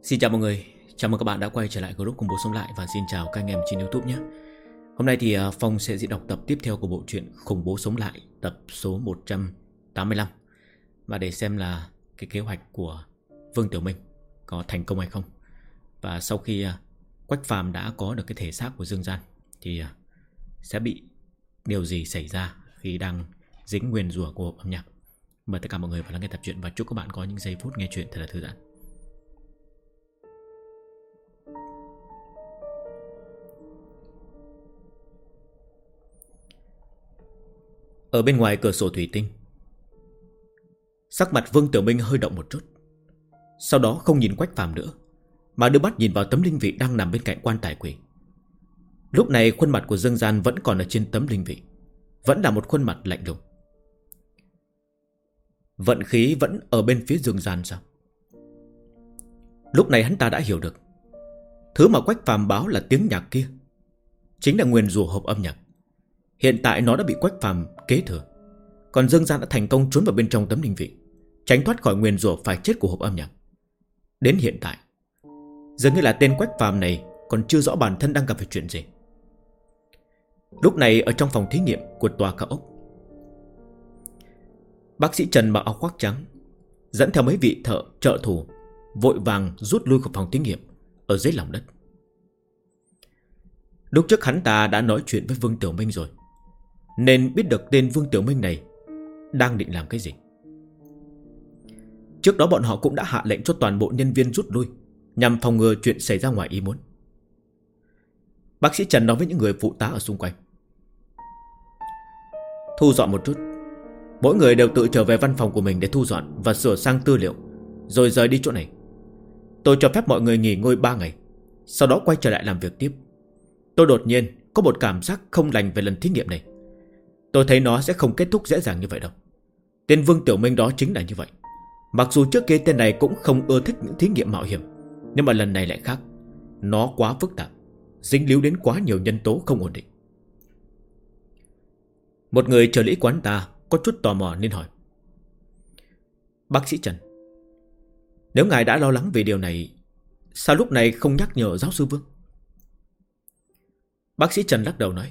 Xin chào mọi người, chào mừng các bạn đã quay trở lại group Cùng Bố Sống Lại. Và xin chào các anh em trên YouTube nhé. Hôm nay thì Phong sẽ diễn đọc tập tiếp theo của bộ truyện Khủng Bố Sống Lại, tập số 185. Và để xem là cái kế hoạch của Vương Tiểu Minh có thành công hay không. Và sau khi Quách Phàm đã có được cái thể xác của Dương Gian thì sẽ bị điều gì xảy ra khi đang dính nguyền rủa của âm nhạc. Mời tất cả mọi người vào lắng nghe tập truyện và chúc các bạn có những giây phút nghe chuyện thật là thư giãn. Ở bên ngoài cửa sổ thủy tinh, sắc mặt Vương Tiểu Minh hơi động một chút. Sau đó không nhìn Quách Phàm nữa, mà đưa mắt nhìn vào tấm linh vị đang nằm bên cạnh quan tài quỷ. Lúc này khuôn mặt của Dương Gian vẫn còn ở trên tấm linh vị, vẫn là một khuôn mặt lạnh lùng. Vận khí vẫn ở bên phía Dương Gian sao? Lúc này hắn ta đã hiểu được, thứ mà Quách Phàm báo là tiếng nhạc kia chính là nguyền rủa hộp âm nhạc. Hiện tại nó đã bị Quách Phàm kế thừa, còn Dương Gian đã thành công trốn vào bên trong tấm linh vị, tránh thoát khỏi nguyền rủa phải chết của hộp âm nhạc. Đến hiện tại, dường như là tên Quách Phàm này còn chưa rõ bản thân đang gặp phải chuyện gì. Lúc này ở trong phòng thí nghiệm của tòa cao ốc, bác sĩ Trần mặc áo khoác trắng dẫn theo mấy vị thợ trợ thủ vội vàng rút lui khỏi phòng thí nghiệm ở dưới lòng đất. Lúc trước hắn ta đã nói chuyện với Vương Tiểu Minh rồi, nên biết được tên Vương Tiểu Minh này đang định làm cái gì. Trước đó bọn họ cũng đã hạ lệnh cho toàn bộ nhân viên rút lui, nhằm phòng ngừa chuyện xảy ra ngoài ý muốn. Bác sĩ Trần nói với những người phụ tá ở xung quanh: thu dọn một chút, mỗi người đều tự trở về văn phòng của mình để thu dọn và sửa sang tư liệu, rồi rời đi chỗ này. Tôi cho phép mọi người nghỉ ngơi 3 ngày, sau đó quay trở lại làm việc tiếp. Tôi đột nhiên có một cảm giác không lành về lần thí nghiệm này. Tôi thấy nó sẽ không kết thúc dễ dàng như vậy đâu. Tên Vương Tiểu Minh đó chính là như vậy. Mặc dù trước kia tên này cũng không ưa thích những thí nghiệm mạo hiểm, nhưng mà lần này lại khác. Nó quá phức tạp, dính líu đến quá nhiều nhân tố không ổn định. Một người trợ lý quán ta có chút tò mò nên hỏi: bác sĩ Trần, nếu ngài đã lo lắng về điều này, sao lúc này không nhắc nhở giáo sư Vương? Bác sĩ Trần lắc đầu nói: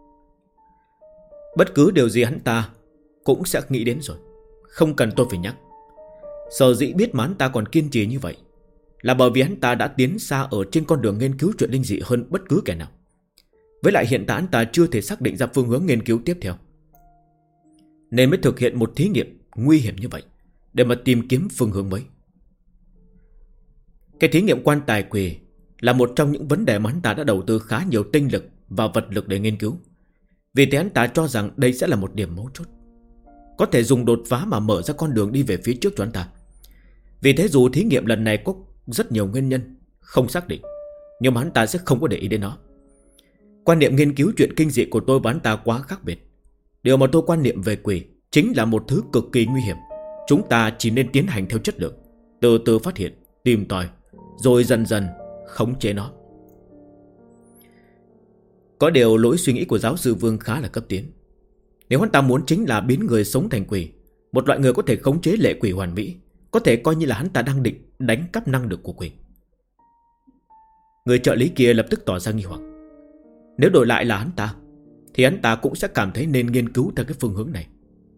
bất cứ điều gì hắn ta cũng sẽ nghĩ đến rồi, không cần tôi phải nhắc. Sở dĩ biết mà hắn ta còn kiên trì như vậy là bởi vì hắn ta đã tiến xa ở trên con đường nghiên cứu chuyện linh dị hơn bất cứ kẻ nào. Với lại hiện tại hắn ta chưa thể xác định ra phương hướng nghiên cứu tiếp theo, nên mới thực hiện một thí nghiệm nguy hiểm như vậy để mà tìm kiếm phương hướng mới. Cái thí nghiệm quan tài quỷ là một trong những vấn đề mà hắn ta đã đầu tư khá nhiều tinh lực và vật lực để nghiên cứu. Vì thế hắn ta cho rằng đây sẽ là một điểm mấu chốt, có thể dùng đột phá mà mở ra con đường đi về phía trước cho hắn ta. Vì thế dù thí nghiệm lần này có rất nhiều nguyên nhân không xác định, nhưng mà hắn ta sẽ không có để ý đến nó. Quan niệm nghiên cứu chuyện kinh dị của tôi và hắn ta quá khác biệt. Điều mà tôi quan niệm về quỷ chính là một thứ cực kỳ nguy hiểm. Chúng ta chỉ nên tiến hành theo chất lượng, từ từ phát hiện, tìm tòi, rồi dần dần khống chế nó. Có điều lối suy nghĩ của giáo sư Vương khá là cấp tiến. Nếu hắn ta muốn chính là biến người sống thành quỷ, một loại người có thể khống chế lệ quỷ hoàn mỹ, có thể coi như là hắn ta đang định đánh cắp năng lực của quỷ. Người trợ lý kia lập tức tỏ ra nghi hoặc. Nếu đổi lại là hắn ta, thì hắn ta cũng sẽ cảm thấy nên nghiên cứu theo cái phương hướng này.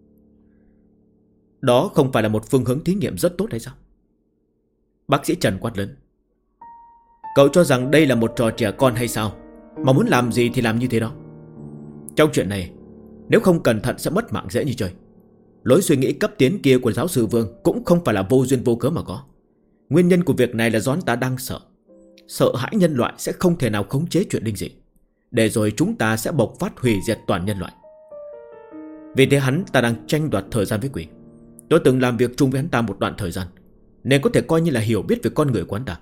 Đó không phải là một phương hướng thí nghiệm rất tốt hay sao? Bác sĩ Trần quát lớn: cậu cho rằng đây là một trò trẻ con hay sao, mà muốn làm gì thì làm như thế đó? Trong chuyện này, nếu không cẩn thận sẽ mất mạng dễ như chơi. Lối suy nghĩ cấp tiến kia của giáo sư Vương cũng không phải là vô duyên vô cớ mà có. Nguyên nhân của việc này là do hắn ta đang sợ hãi nhân loại sẽ không thể nào khống chế chuyện linh dị, để rồi chúng ta sẽ bộc phát hủy diệt toàn nhân loại. Vì thế hắn ta đang tranh đoạt thời gian với quỷ. Tôi từng làm việc chung với hắn ta một đoạn thời gian, nên có thể coi như là hiểu biết về con người của hắn ta.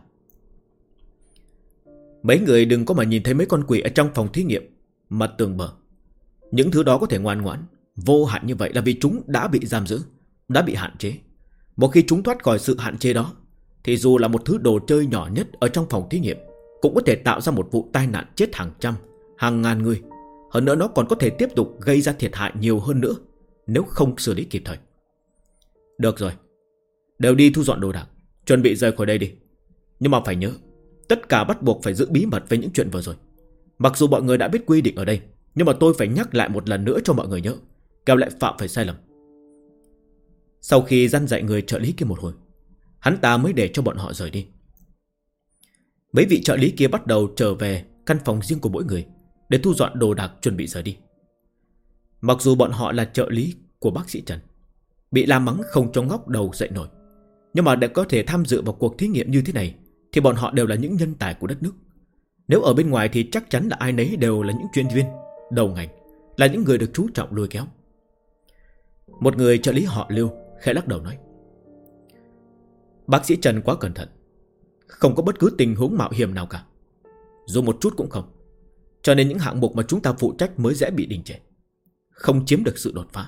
Mấy người đừng có mà nhìn thấy mấy con quỷ ở trong phòng thí nghiệm mà tường bờ. Những thứ đó có thể ngoan ngoãn vô hạn như vậy là vì chúng đã bị giam giữ, đã bị hạn chế. Một khi chúng thoát khỏi sự hạn chế đó, thì dù là một thứ đồ chơi nhỏ nhất ở trong phòng thí nghiệm cũng có thể tạo ra một vụ tai nạn chết hàng trăm, hàng ngàn người. Hơn nữa nó còn có thể tiếp tục gây ra thiệt hại nhiều hơn nữa nếu không xử lý kịp thời. Được rồi, đều đi thu dọn đồ đạc, chuẩn bị rời khỏi đây đi. Nhưng mà phải nhớ, tất cả bắt buộc phải giữ bí mật về những chuyện vừa rồi. Mặc dù mọi người đã biết quy định ở đây, nhưng mà tôi phải nhắc lại một lần nữa cho mọi người nhớ, kẻo lại phạm phải sai lầm. Sau khi dặn dạy người trợ lý kia một hồi, hắn ta mới để cho bọn họ rời đi. Mấy vị trợ lý kia bắt đầu trở về căn phòng riêng của mỗi người để thu dọn đồ đạc chuẩn bị rời đi. Mặc dù bọn họ là trợ lý của bác sĩ Trần, bị la mắng không cho ngóc đầu dậy nổi, nhưng mà để có thể tham dự vào cuộc thí nghiệm như thế này thì bọn họ đều là những nhân tài của đất nước. Nếu ở bên ngoài thì chắc chắn là ai nấy đều là những chuyên viên đầu ngành, là những người được chú trọng lôi kéo. Một người trợ lý họ Lưu khẽ lắc đầu nói: Bác sĩ Trần quá cẩn thận, không có bất cứ tình huống mạo hiểm nào cả, dù một chút cũng không. Cho nên những hạng mục mà chúng ta phụ trách mới dễ bị đình trệ, không chiếm được sự đột phá.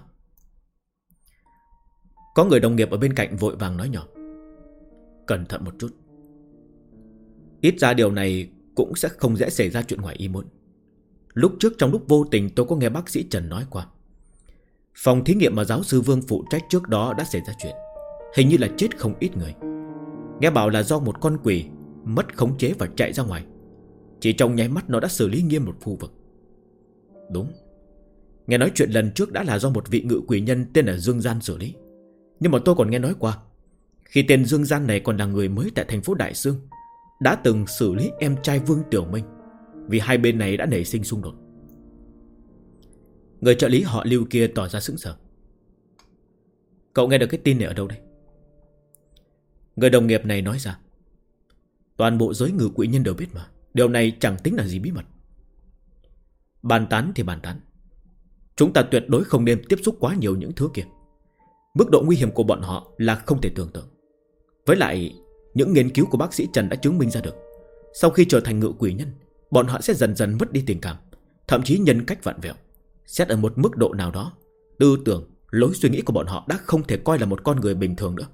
Có người đồng nghiệp ở bên cạnh vội vàng nói nhỏ: Cẩn thận một chút, ít ra điều này cũng sẽ không dễ xảy ra chuyện ngoài ý muốn. Lúc trước trong lúc vô tình tôi có nghe bác sĩ Trần nói qua, phòng thí nghiệm mà giáo sư Vương phụ trách trước đó đã xảy ra chuyện, hình như là chết không ít người. Nghe bảo là do một con quỷ mất khống chế và chạy ra ngoài, chỉ trong nháy mắt nó đã xử lý nghiêm một khu vực. Đúng, nghe nói chuyện lần trước đã là do một vị ngự quỷ nhân tên là Dương Gian xử lý. Nhưng mà tôi còn nghe nói qua, khi tên Dương Gian này còn là người mới tại thành phố Đại Sương, đã từng xử lý em trai Vương Tiểu Minh, vì hai bên này đã nảy sinh xung đột. Người trợ lý họ Lưu kia tỏ ra sững sờ: Cậu nghe được cái tin này ở đâu đây? Người đồng nghiệp này nói ra: Toàn bộ giới ngự quỷ nhân đều biết mà, điều này chẳng tính là gì bí mật. Bàn tán thì bàn tán, chúng ta tuyệt đối không nên tiếp xúc quá nhiều những thứ kia. Mức độ nguy hiểm của bọn họ là không thể tưởng tượng. Với lại, những nghiên cứu của bác sĩ Trần đã chứng minh ra được, sau khi trở thành ngự quỷ nhân, bọn họ sẽ dần dần mất đi tình cảm, thậm chí nhân cách vặn vẹo. Xét ở một mức độ nào đó, tư tưởng, lối suy nghĩ của bọn họ đã không thể coi là một con người bình thường nữa.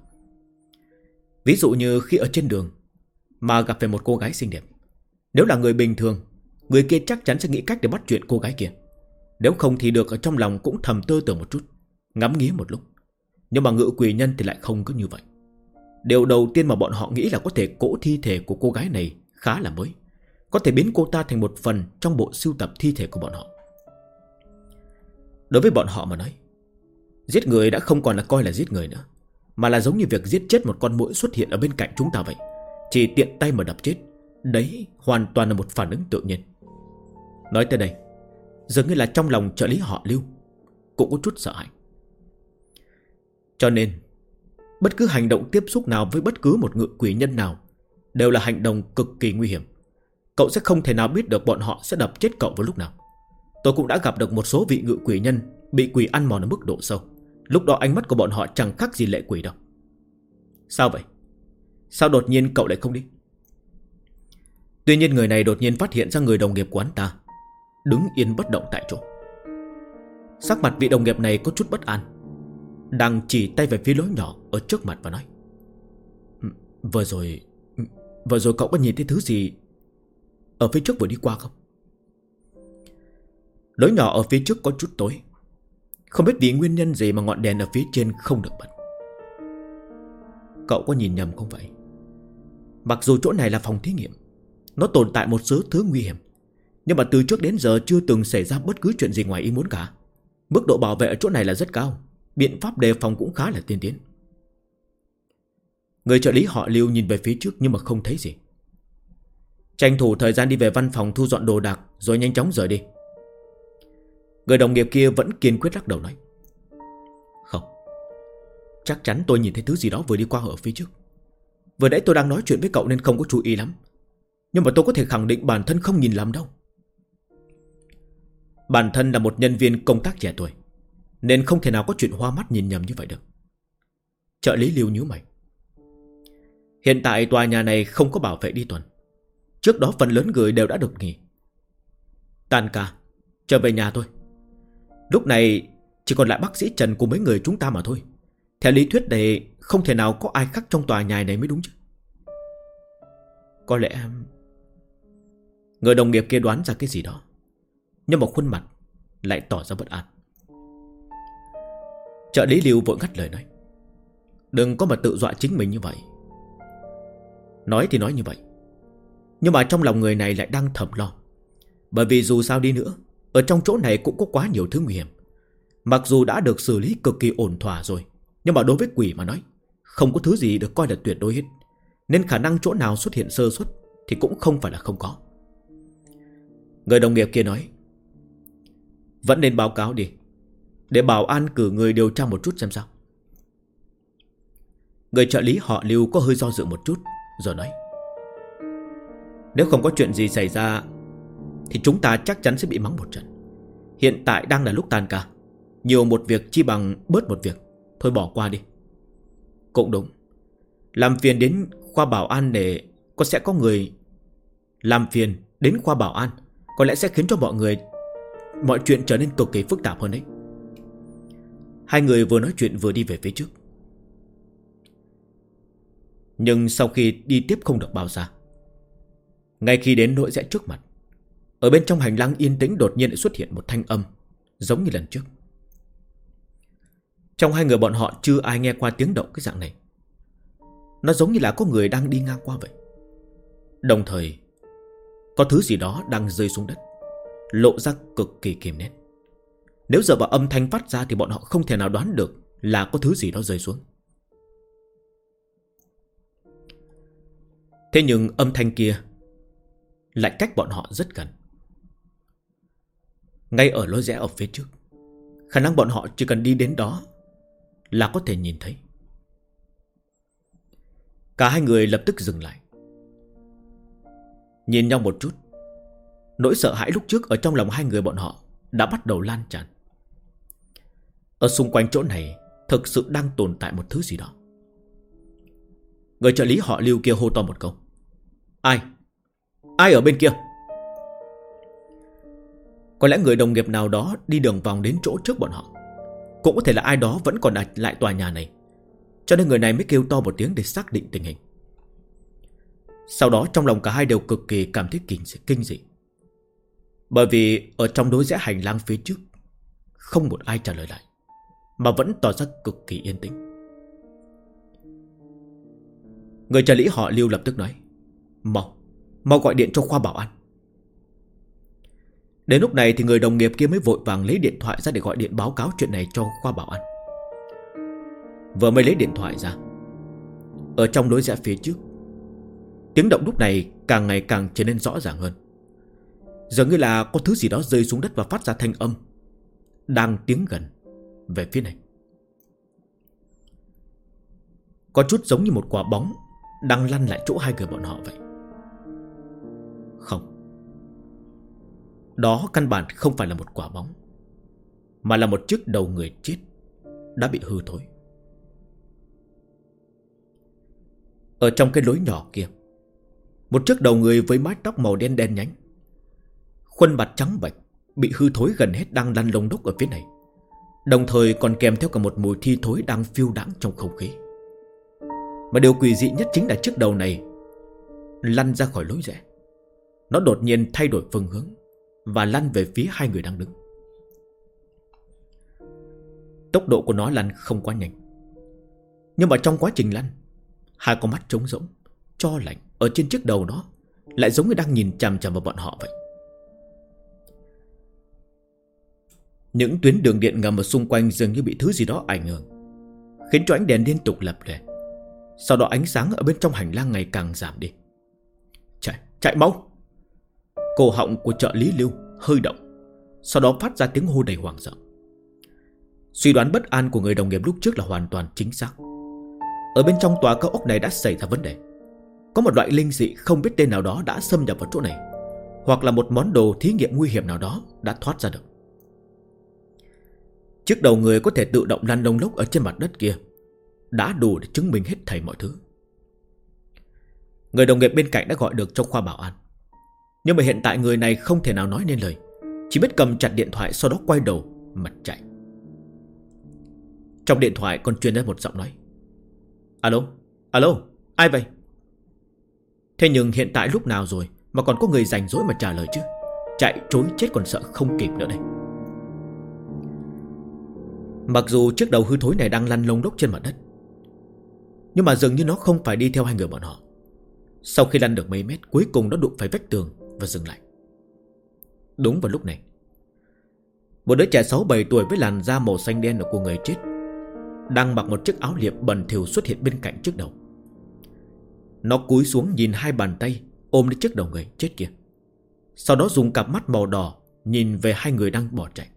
Ví dụ như khi ở trên đường mà gặp phải một cô gái xinh đẹp, nếu là người bình thường, người kia chắc chắn sẽ nghĩ cách để bắt chuyện cô gái kia. Nếu không thì được ở trong lòng cũng thầm tơ tưởng một chút, ngắm nghía một lúc. Nhưng mà ngự quỷ nhân thì lại không có như vậy. Điều đầu tiên mà bọn họ nghĩ là có thể cỗ thi thể của cô gái này khá là mới, có thể biến cô ta thành một phần trong bộ sưu tập thi thể của bọn họ. Đối với bọn họ mà nói, giết người đã không còn là coi là giết người nữa, mà là giống như việc giết chết một con muỗi xuất hiện ở bên cạnh chúng ta vậy. Chỉ tiện tay mà đập chết, đấy hoàn toàn là một phản ứng tự nhiên. Nói tới đây, dường như là trong lòng trợ lý họ Lưu cũng có chút sợ hãi. Cho nên bất cứ hành động tiếp xúc nào với bất cứ một ngự quỷ nhân nào đều là hành động cực kỳ nguy hiểm. Cậu sẽ không thể nào biết được bọn họ sẽ đập chết cậu vào lúc nào. Tôi cũng đã gặp được một số vị ngự quỷ nhân bị quỷ ăn mòn ở mức độ sâu. Lúc đó ánh mắt của bọn họ chẳng khác gì lệ quỷ đâu. Sao vậy? Sao đột nhiên cậu lại không đi? Tuy nhiên người này đột nhiên phát hiện ra người đồng nghiệp của hắn ta đứng yên bất động tại chỗ. Sắc mặt vị đồng nghiệp này có chút bất an, đang chỉ tay về phía lối nhỏ ở trước mặt và nói: Vừa rồi cậu có nhìn thấy thứ gì ở phía trước vừa đi qua không? Lối nhỏ ở phía trước có chút tối, không biết vì nguyên nhân gì mà ngọn đèn ở phía trên không được bật. Cậu có nhìn nhầm không vậy? Mặc dù chỗ này là phòng thí nghiệm, nó tồn tại một số thứ nguy hiểm, nhưng mà từ trước đến giờ chưa từng xảy ra bất cứ chuyện gì ngoài ý muốn cả. Mức độ bảo vệ ở chỗ này là rất cao, biện pháp đề phòng cũng khá là tiên tiến. Người trợ lý họ Lưu nhìn về phía trước nhưng mà không thấy gì. Tranh thủ thời gian đi về văn phòng thu dọn đồ đạc rồi nhanh chóng rời đi. Người đồng nghiệp kia vẫn kiên quyết lắc đầu nói: Không, chắc chắn tôi nhìn thấy thứ gì đó vừa đi qua ở phía trước. Vừa nãy tôi đang nói chuyện với cậu nên không có chú ý lắm, nhưng mà tôi có thể khẳng định bản thân không nhìn lầm đâu. Bản thân là một nhân viên công tác trẻ tuổi, nên không thể nào có chuyện hoa mắt nhìn nhầm như vậy được. Trợ lý Lưu nhíu mày. Hiện tại tòa nhà này không có bảo vệ đi tuần. Trước đó phần lớn người đều đã được nghỉ. Tan ca, trở về nhà thôi. Lúc này chỉ còn lại bác sĩ Trần cùng mấy người chúng ta mà thôi. Theo lý thuyết này không thể nào có ai khác trong tòa nhà này mới đúng chứ. Có lẽ người đồng nghiệp kia đoán ra cái gì đó, nhưng mà khuôn mặt lại tỏ ra bất an. Trợ lý Lưu vội ngắt lời nói: Đừng có mà tự dọa chính mình như vậy. Nói thì nói như vậy, nhưng mà trong lòng người này lại đang thầm lo. Bởi vì dù sao đi nữa, ở trong chỗ này cũng có quá nhiều thứ nguy hiểm. Mặc dù đã được xử lý cực kỳ ổn thỏa rồi, nhưng mà đối với quỷ mà nói, không có thứ gì được coi là tuyệt đối hết. Nên khả năng chỗ nào xuất hiện sơ suất thì cũng không phải là không có. Người đồng nghiệp kia nói, vẫn nên báo cáo đi, để bảo an cử người điều tra một chút xem sao. Người trợ lý họ Lưu có hơi do dự một chút rồi nói, nếu không có chuyện gì xảy ra thì chúng ta chắc chắn sẽ bị mắng một trận. Hiện tại đang là lúc tan ca, nhiều một việc chi bằng bớt một việc. Thôi bỏ qua đi. Cũng đúng, làm phiền đến khoa bảo an để sẽ có người làm phiền đến khoa bảo an, có lẽ sẽ khiến cho mọi chuyện trở nên cực kỳ phức tạp hơn đấy. Hai người vừa nói chuyện vừa đi về phía trước. Nhưng sau khi đi tiếp không được bao xa, ngay khi đến nỗi rẽ trước mặt, ở bên trong hành lang yên tĩnh đột nhiên lại xuất hiện một thanh âm giống như lần trước. Trong hai người bọn họ chưa ai nghe qua tiếng động cái dạng này. Nó giống như là có người đang đi ngang qua vậy. Đồng thời có thứ gì đó đang rơi xuống đất, lộ ra cực kỳ kiềm nén. Nếu dựa vào âm thanh phát ra thì bọn họ không thể nào đoán được là có thứ gì đó rơi xuống. Thế nhưng âm thanh kia lại cách bọn họ rất gần, ngay ở lối rẽ ở phía trước. Khả năng bọn họ chỉ cần đi đến đó là có thể nhìn thấy. Cả hai người lập tức dừng lại, nhìn nhau một chút. Nỗi sợ hãi lúc trước ở trong lòng hai người bọn họ đã bắt đầu lan tràn. Ở xung quanh chỗ này thực sự đang tồn tại một thứ gì đó. Người trợ lý họ Lưu kia hô to một câu, Ai? Ai ở bên kia? Có lẽ người đồng nghiệp nào đó đi đường vòng đến chỗ trước bọn họ. Cũng có thể là ai đó vẫn còn ở lại tòa nhà này, cho nên người này mới kêu to một tiếng để xác định tình hình. Sau đó trong lòng cả hai đều cực kỳ cảm thấy kinh dị. Bởi vì ở trong đối rẽ hành lang phía trước không một ai trả lời lại, mà vẫn tỏ ra cực kỳ yên tĩnh. Người trợ lý họ Lưu lập tức nói, Mau gọi điện cho khoa bảo an. Đến lúc này thì người đồng nghiệp kia mới vội vàng lấy điện thoại ra để gọi điện báo cáo chuyện này cho khoa bảo an. Vừa mới lấy điện thoại ra, ở trong đối rẽ phía trước, tiếng động lúc này càng ngày càng trở nên rõ ràng hơn. Dường như là có thứ gì đó rơi xuống đất và phát ra thanh âm, đang tiến gần về phía này. Có chút giống như một quả bóng đang lăn lại chỗ hai người bọn họ vậy. Không, đó căn bản không phải là một quả bóng, mà là một chiếc đầu người chết đã bị hư thối. Ở trong cái lối nhỏ kia, một chiếc đầu người với mái tóc màu đen đen nhánh, khuôn mặt trắng bệch, bị hư thối gần hết đang lăn lông đốc ở phía này. Đồng thời còn kèm theo cả một mùi thi thối đang phiêu đãng trong không khí. Mà điều quỷ dị nhất chính là chiếc đầu này lăn ra khỏi lối rẽ. Nó đột nhiên thay đổi phương hướng và lăn về phía hai người đang đứng. Tốc độ của nó lăn không quá nhanh, nhưng mà trong quá trình lăn, hai con mắt trống rỗng, cho lạnh ở trên chiếc đầu nó lại giống như đang nhìn chằm chằm vào bọn họ vậy. Những tuyến đường điện ngầm ở xung quanh dường như bị thứ gì đó ảnh hưởng, khiến cho ánh đèn liên tục lập lòe. Sau đó ánh sáng ở bên trong hành lang ngày càng giảm đi. Chạy mau! Cổ họng của trợ lý Lưu hơi động, sau đó phát ra tiếng hô đầy hoảng sợ. Suy đoán bất an của người đồng nghiệp lúc trước là hoàn toàn chính xác. Ở bên trong tòa cao ốc này đã xảy ra vấn đề. Có một loại linh dị không biết tên nào đó đã xâm nhập vào chỗ này, hoặc là một món đồ thí nghiệm nguy hiểm nào đó đã thoát ra được. Chiếc đầu người có thể tự động lăn lông lốc ở trên mặt đất kia đã đủ để chứng minh hết thảy mọi thứ. Người đồng nghiệp bên cạnh đã gọi được cho khoa bảo an, nhưng mà hiện tại người này không thể nào nói nên lời, chỉ biết cầm chặt điện thoại, sau đó quay đầu mà chạy. Trong điện thoại còn truyền ra một giọng nói, Alo, ai vậy? Thế nhưng hiện tại lúc nào rồi mà còn có người rảnh rỗi mà trả lời chứ? Chạy trối chết còn sợ không kịp nữa đây. Mặc dù chiếc đầu hư thối này đang lăn lông lốc trên mặt đất, nhưng mà dường như nó không phải đi theo hai người bọn họ. Sau khi lăn được mấy mét, cuối cùng nó đụng phải vách tường và dừng lại. Đúng vào lúc này, một đứa trẻ 6-7 tuổi với làn da màu xanh đen của người chết đang mặc một chiếc áo liệm bẩn thỉu xuất hiện bên cạnh trước đầu. Nó cúi xuống nhìn hai bàn tay ôm lấy chiếc đầu người chết kia, sau đó dùng cặp mắt màu đỏ nhìn về hai người đang bỏ chạy.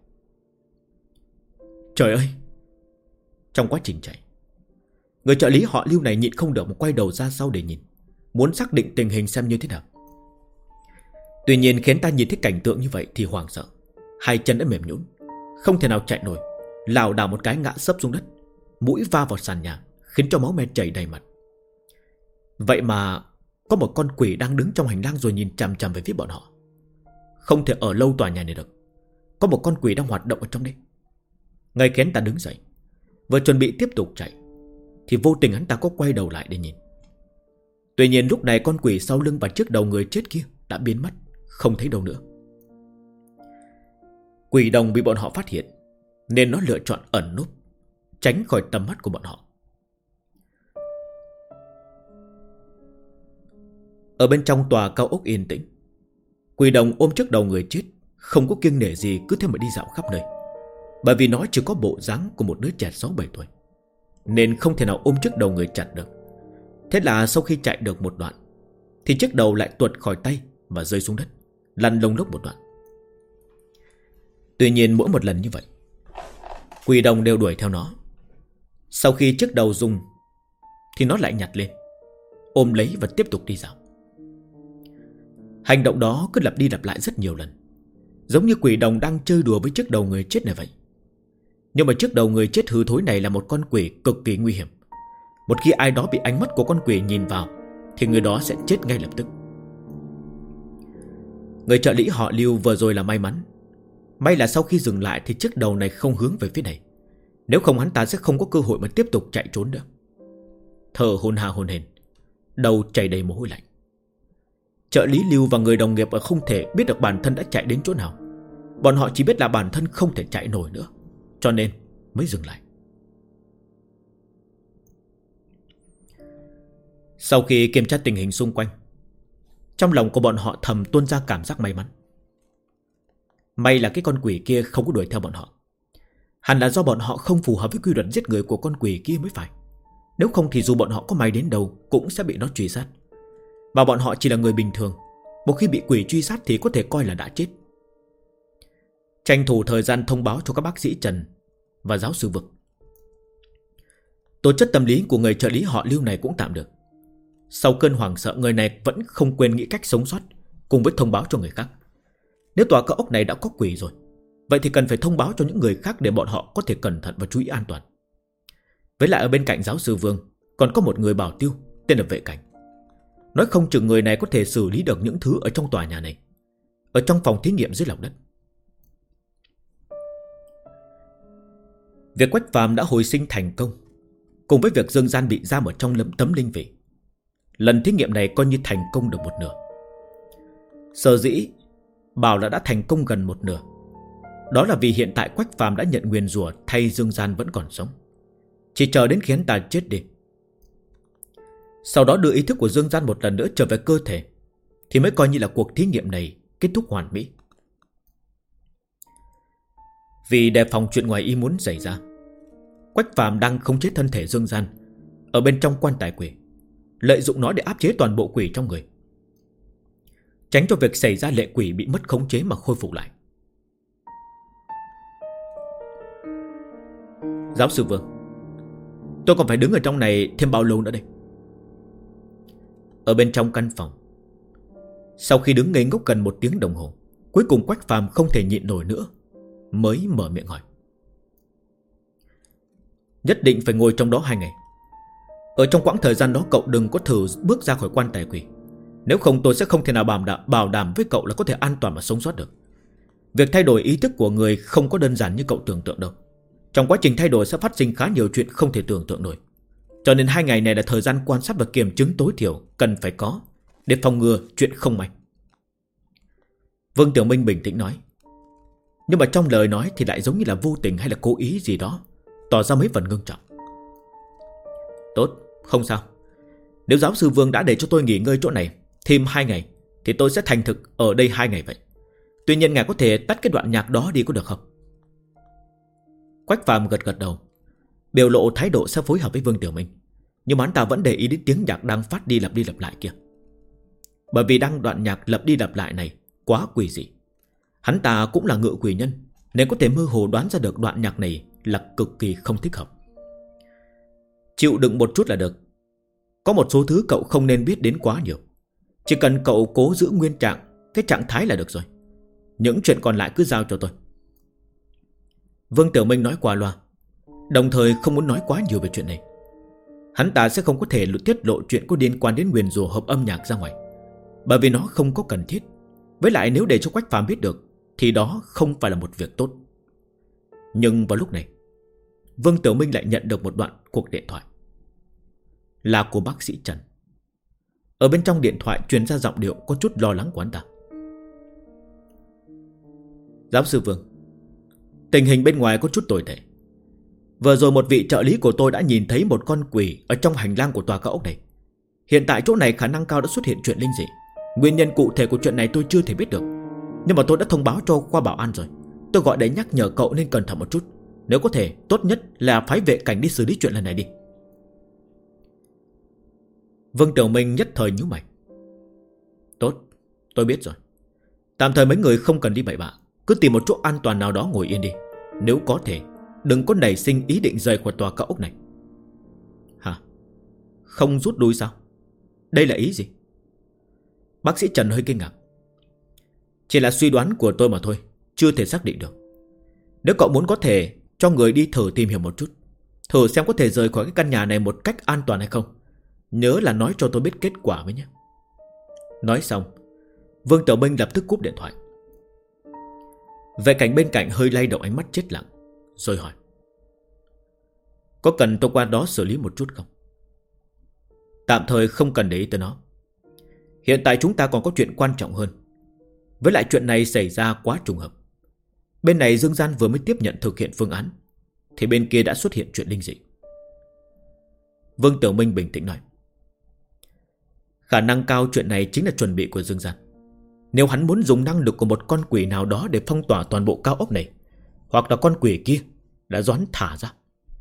Trời ơi! Trong quá trình chạy, người trợ lý họ Lưu này nhịn không được mà quay đầu ra sau để nhìn, muốn xác định tình hình xem như thế nào. Tuy nhiên khiến ta nhìn thấy cảnh tượng như vậy thì hoảng sợ, hai chân đã mềm nhũn, không thể nào chạy nổi, lảo đảo một cái ngã sấp xuống đất, mũi va vào sàn nhà, khiến cho máu me chảy đầy mặt. Vậy mà có một con quỷ đang đứng trong hành lang rồi nhìn chằm chằm về phía bọn họ. Không thể ở lâu tòa nhà này được, có một con quỷ đang hoạt động ở trong đây. Ngay khiến ta đứng dậy, vừa chuẩn bị tiếp tục chạy thì vô tình hắn ta có quay đầu lại để nhìn. Tuy nhiên lúc này con quỷ sau lưng và trước đầu người chết kia đã biến mất, không thấy đâu nữa. Quỷ đồng bị bọn họ phát hiện nên nó lựa chọn ẩn núp, tránh khỏi tầm mắt của bọn họ. Ở bên trong tòa cao ốc yên tĩnh, quỷ đồng ôm trước đầu người chết, không có kiêng nể gì cứ thế mà đi dạo khắp nơi. Bởi vì nó chỉ có bộ dáng của một đứa trẻ 6-7 tuổi, nên không thể nào ôm trước đầu người chặt được. Thế là sau khi chạy được một đoạn thì chiếc đầu lại tuột khỏi tay và rơi xuống đất, lăn lông lốc một đoạn. Tuy nhiên mỗi một lần như vậy, quỷ đồng đều đuổi theo nó. Sau khi chiếc đầu rung thì nó lại nhặt lên, ôm lấy và tiếp tục đi dạo. Hành động đó cứ lặp đi lặp lại rất nhiều lần, giống như quỷ đồng đang chơi đùa với chiếc đầu người chết này vậy. Nhưng mà chiếc đầu người chết hư thối này là một con quỷ cực kỳ nguy hiểm. Một khi ai đó bị ánh mắt của con quỷ nhìn vào thì người đó sẽ chết ngay lập tức. Người trợ lý họ Lưu vừa rồi là may mắn. May là sau khi dừng lại thì chiếc đầu này không hướng về phía này, nếu không hắn ta sẽ không có cơ hội mà tiếp tục chạy trốn nữa. Thở hổn hển hổn hển, đầu chảy đầy mồ hôi lạnh. Trợ lý Lưu và người đồng nghiệp ở không thể biết được bản thân đã chạy đến chỗ nào. Bọn họ chỉ biết là bản thân không thể chạy nổi nữa, cho nên mới dừng lại. Sau khi kiểm tra tình hình xung quanh, trong lòng của bọn họ thầm tuôn ra cảm giác may mắn. May là cái con quỷ kia không có đuổi theo bọn họ. Hẳn là do bọn họ không phù hợp với quy luật giết người của con quỷ kia mới phải. Nếu không thì dù bọn họ có may đến đâu cũng sẽ bị nó truy sát. Mà bọn họ chỉ là người bình thường, một khi bị quỷ truy sát thì có thể coi là đã chết. Tranh thủ thời gian thông báo cho các bác sĩ Trần và giáo sư Vực. Tố chất tâm lý của người trợ lý họ Lưu này cũng tạm được. Sau cơn hoảng sợ, người này vẫn không quên nghĩ cách sống sót, cùng với thông báo cho người khác. Nếu tòa cao ốc này đã có quỷ rồi, vậy thì cần phải thông báo cho những người khác để bọn họ có thể cẩn thận và chú ý an toàn. Với lại ở bên cạnh giáo sư Vương còn có một người bảo tiêu tên là Vệ Cảnh. Nói không chừng người này có thể xử lý được những thứ ở trong tòa nhà này, ở trong phòng thí nghiệm dưới lòng đất. Việc Quách Phàm đã hồi sinh thành công, cùng với việc Dương Gian bị giam ở trong tấm linh vị, lần thí nghiệm này coi như thành công được một nửa. Sở dĩ bảo là đã thành công gần một nửa, đó là vì hiện tại Quách Phàm đã nhận nguyền rủa thay Dương Gian vẫn còn sống, chỉ chờ đến khi hắn ta chết đi, sau đó đưa ý thức của Dương Gian một lần nữa trở về cơ thể, thì mới coi như là cuộc thí nghiệm này kết thúc hoàn mỹ. Vì đề phòng chuyện ngoài ý muốn xảy ra, Quách Phàm đang khống chế thân thể Dương Gian ở bên trong quan tài quỷ, lợi dụng nó để áp chế toàn bộ quỷ trong người, tránh cho việc xảy ra lệ quỷ bị mất khống chế mà khôi phục lại. Giáo sư Vương, tôi còn phải đứng ở trong này thêm bao lâu nữa đây? Ở bên trong căn phòng, sau khi đứng ngây ngốc gần 1 tiếng đồng hồ, cuối cùng Quách Phàm không thể nhịn nổi nữa, mới mở miệng hỏi. Nhất định phải ngồi trong đó 2 ngày. Ở trong quãng thời gian đó cậu đừng có thử bước ra khỏi quan tài quỷ, nếu không tôi sẽ không thể nào bảo đảm với cậu là có thể an toàn mà sống sót được. Việc thay đổi ý thức của người không có đơn giản như cậu tưởng tượng đâu. Trong quá trình thay đổi sẽ phát sinh khá nhiều chuyện không thể tưởng tượng nổi. Cho nên 2 ngày này là thời gian quan sát và kiểm chứng tối thiểu cần phải có, để phòng ngừa chuyện không may. Vương Tiểu Minh bình tĩnh nói. Nhưng mà trong lời nói thì lại giống như là vô tình hay là cố ý gì đó, tỏ ra mấy phần ngưng trọng. Tốt, không sao. Nếu giáo sư Vương đã để cho tôi nghỉ ngơi chỗ này thêm 2 ngày thì tôi sẽ thành thực ở đây 2 ngày vậy. Tuy nhiên ngài có thể tắt cái đoạn nhạc đó đi có được không? Quách Phàm gật gật đầu, biểu lộ thái độ sẽ phối hợp với Vương Tiểu Minh. Nhưng mà hắn ta vẫn để ý đến tiếng nhạc đang phát đi lặp lại kia. Bởi vì đang đoạn nhạc lặp đi lặp lại này quá quỷ dị. Hắn ta cũng là ngự quỷ nhân, nên có thể mơ hồ đoán ra được đoạn nhạc này là cực kỳ không thích hợp. Chịu đựng một chút là được. Có một số thứ cậu không nên biết đến quá nhiều. Chỉ cần cậu cố giữ nguyên trạng, cái trạng thái là được rồi. Những chuyện còn lại cứ giao cho tôi. Vương Tiểu Minh nói qua loa, đồng thời không muốn nói quá nhiều về chuyện này. Hắn ta sẽ không có thể tiết lộ chuyện có liên quan đến nguyền rủa hợp âm nhạc ra ngoài, bởi vì nó không có cần thiết. Với lại nếu để cho Quách Phàm biết được thì đó không phải là một việc tốt. Nhưng vào lúc này, Vương Tiểu Minh lại nhận được một đoạn cuộc điện thoại. Là của bác sĩ Trần. Ở bên trong điện thoại truyền ra giọng điệu có chút lo lắng của hắn ta. Giáo sư Vương, tình hình bên ngoài có chút tồi tệ. Vừa rồi một vị trợ lý của tôi đã nhìn thấy một con quỷ ở trong hành lang của tòa cao ốc này. Hiện tại chỗ này khả năng cao đã xuất hiện chuyện linh dị. Nguyên nhân cụ thể của chuyện này tôi chưa thể biết được, nhưng mà tôi đã thông báo cho khoa bảo an rồi. Tôi gọi để nhắc nhở cậu nên cẩn thận một chút. Nếu có thể, tốt nhất là phái vệ cảnh đi xử lý chuyện lần này đi. Vương Tiểu Minh nhất thời nhíu mày. Tốt, tôi biết rồi. Tạm thời mấy người không cần đi bậy bạ, cứ tìm một chỗ an toàn nào đó ngồi yên đi. Nếu có thể, đừng có nảy sinh ý định rời khỏi tòa cao ốc này. Hả? Không rút lui sao? Đây là ý gì? Bác sĩ Trần hơi kinh ngạc. Chỉ là suy đoán của tôi mà thôi, chưa thể xác định được. Nếu cậu muốn có thể cho người đi thử tìm hiểu một chút, thử xem có thể rời khỏi cái căn nhà này một cách an toàn hay không. Nhớ là nói cho tôi biết kết quả với nhé. Nói xong, Vương Tiểu Minh lập tức cúp điện thoại. Vệ cảnh bên cạnh hơi lay động ánh mắt chết lặng, rồi hỏi: Có cần tôi qua đó xử lý một chút không? Tạm thời không cần để ý tới nó. Hiện tại chúng ta còn có chuyện quan trọng hơn. Với lại chuyện này xảy ra quá trùng hợp. Bên này Dương Gian vừa mới tiếp nhận thực hiện phương án, thì bên kia đã xuất hiện chuyện linh dị. Vương Tiểu Minh bình tĩnh nói: Khả năng cao chuyện này chính là chuẩn bị của Dương Gian. Nếu hắn muốn dùng năng lực của một con quỷ nào đó để phong tỏa toàn bộ cao ốc này, hoặc là con quỷ kia đã doán thả ra.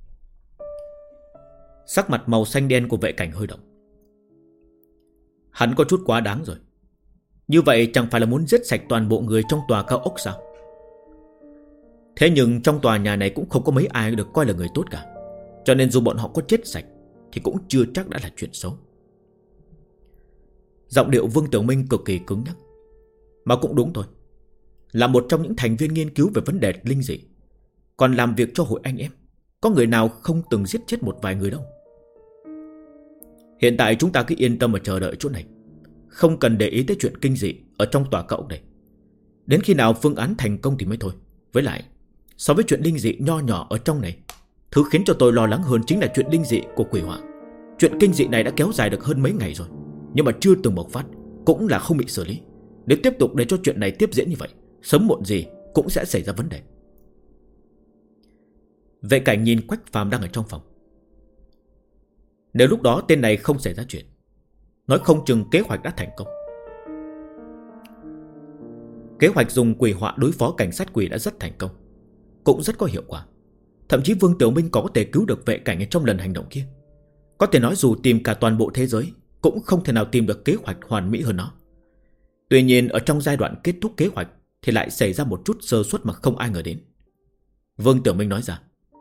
Sắc mặt màu xanh đen của vệ cảnh hơi động. Hắn có chút quá đáng rồi. Như vậy chẳng phải là muốn giết sạch toàn bộ người trong tòa cao ốc sao? Thế nhưng trong tòa nhà này cũng không có mấy ai được coi là người tốt cả. Cho nên dù bọn họ có chết sạch thì cũng chưa chắc đã là chuyện xấu. Giọng điệu Vương Tiểu Minh cực kỳ cứng nhắc. Mà cũng đúng thôi. Là một trong những thành viên nghiên cứu về vấn đề linh dị, còn làm việc cho hội anh em, có người nào không từng giết chết một vài người đâu. Hiện tại chúng ta cứ yên tâm mà chờ đợi chỗ này, không cần để ý tới chuyện kinh dị ở trong tòa cao ốc này. Đến khi nào phương án thành công thì mới thôi. Với lại, so với chuyện linh dị nho nhỏ ở trong này, thứ khiến cho tôi lo lắng hơn chính là chuyện linh dị của quỷ họa. Chuyện kinh dị này đã kéo dài được hơn mấy ngày rồi, nhưng mà chưa từng bộc phát, cũng là không bị xử lý. Nếu tiếp tục để cho chuyện này tiếp diễn như vậy, sớm muộn gì cũng sẽ xảy ra vấn đề. Vệ cảnh nhìn Quách Phàm đang ở trong phòng. Nếu lúc đó tên này không xảy ra chuyện, nói không chừng kế hoạch đã thành công. Kế hoạch dùng quỷ họa đối phó cảnh sát quỷ đã rất thành công, cũng rất có hiệu quả. Thậm chí Vương Tiểu Minh có thể cứu được vệ cảnh ở trong lần hành động kia. Có thể nói dù tìm cả toàn bộ thế giới cũng không thể nào tìm được kế hoạch hoàn mỹ hơn nó. Tuy nhiên ở trong giai đoạn kết thúc kế hoạch thì lại xảy ra một chút sơ suất mà không ai ngờ đến. Vương Tiểu Minh nói ra: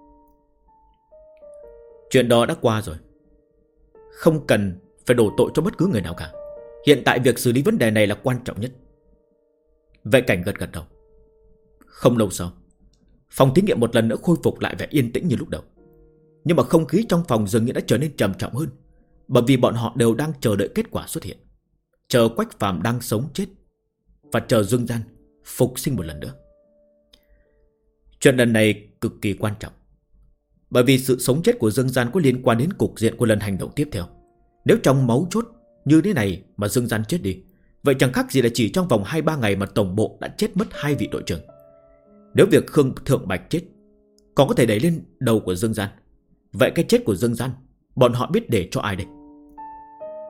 Chuyện đó đã qua rồi, không cần phải đổ tội cho bất cứ người nào cả. Hiện tại việc xử lý vấn đề này là quan trọng nhất. Vệ cảnh gật gật đầu. Không lâu sau, phòng thí nghiệm một lần nữa khôi phục lại vẻ yên tĩnh như lúc đầu. Nhưng mà không khí trong phòng dường như đã trở nên trầm trọng hơn, bởi vì bọn họ đều đang chờ đợi kết quả xuất hiện. Chờ Quách Phàm đang sống chết, và chờ Dương Gian phục sinh một lần nữa. Chuyện lần này cực kỳ quan trọng, bởi vì sự sống chết của Dương Gian có liên quan đến cục diện của lần hành động tiếp theo. Nếu trong máu chốt như thế này mà Dương Gian chết đi, vậy chẳng khác gì là chỉ trong vòng 2-3 ngày mà tổng bộ đã chết mất 2 vị đội trưởng. Nếu việc Khương Thượng Bạch chết còn có thể đẩy lên đầu của Dương Gian, vậy cái chết của Dương Gian bọn họ biết để cho ai đây?